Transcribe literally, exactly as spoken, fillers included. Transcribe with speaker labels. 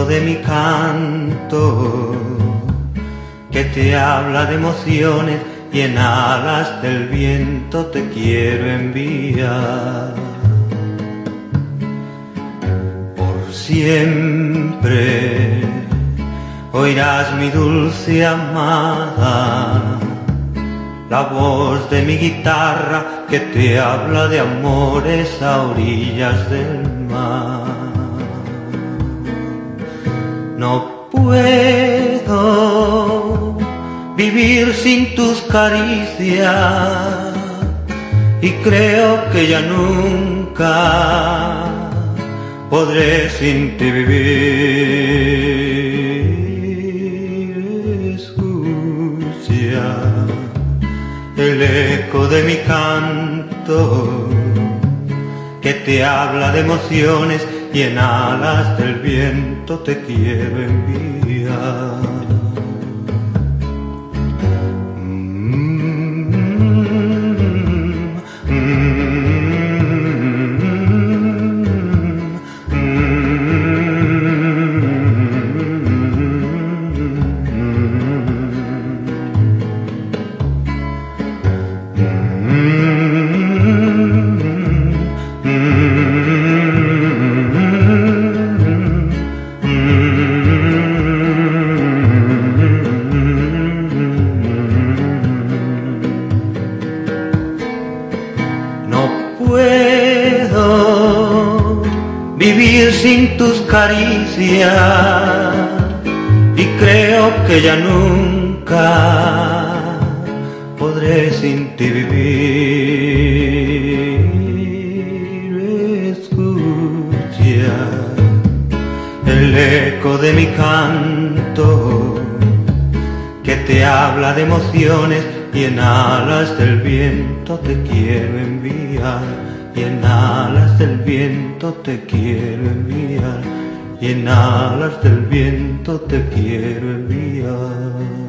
Speaker 1: de mi canto, que te habla de emociones y en alas del viento te quiero enviar. Por siempre oirás mi dulce amada, la voz de mi guitarra que te habla de amores a orillas del mar. No puedo vivir sin tus caricias y creo que ya nunca podré sin ti vivir. Escucha el eco de mi canto, que te habla de emociones y en alas del viento te quiero enviar. No puedo vivir sin tus caricias y creo que ya nunca podré sin ti vivir. Escucha el eco de mi canto, que te habla de emociones y en alas del viento te quiero enviar, y en alas del viento te quiero enviar, y en alas del viento te quiero enviar.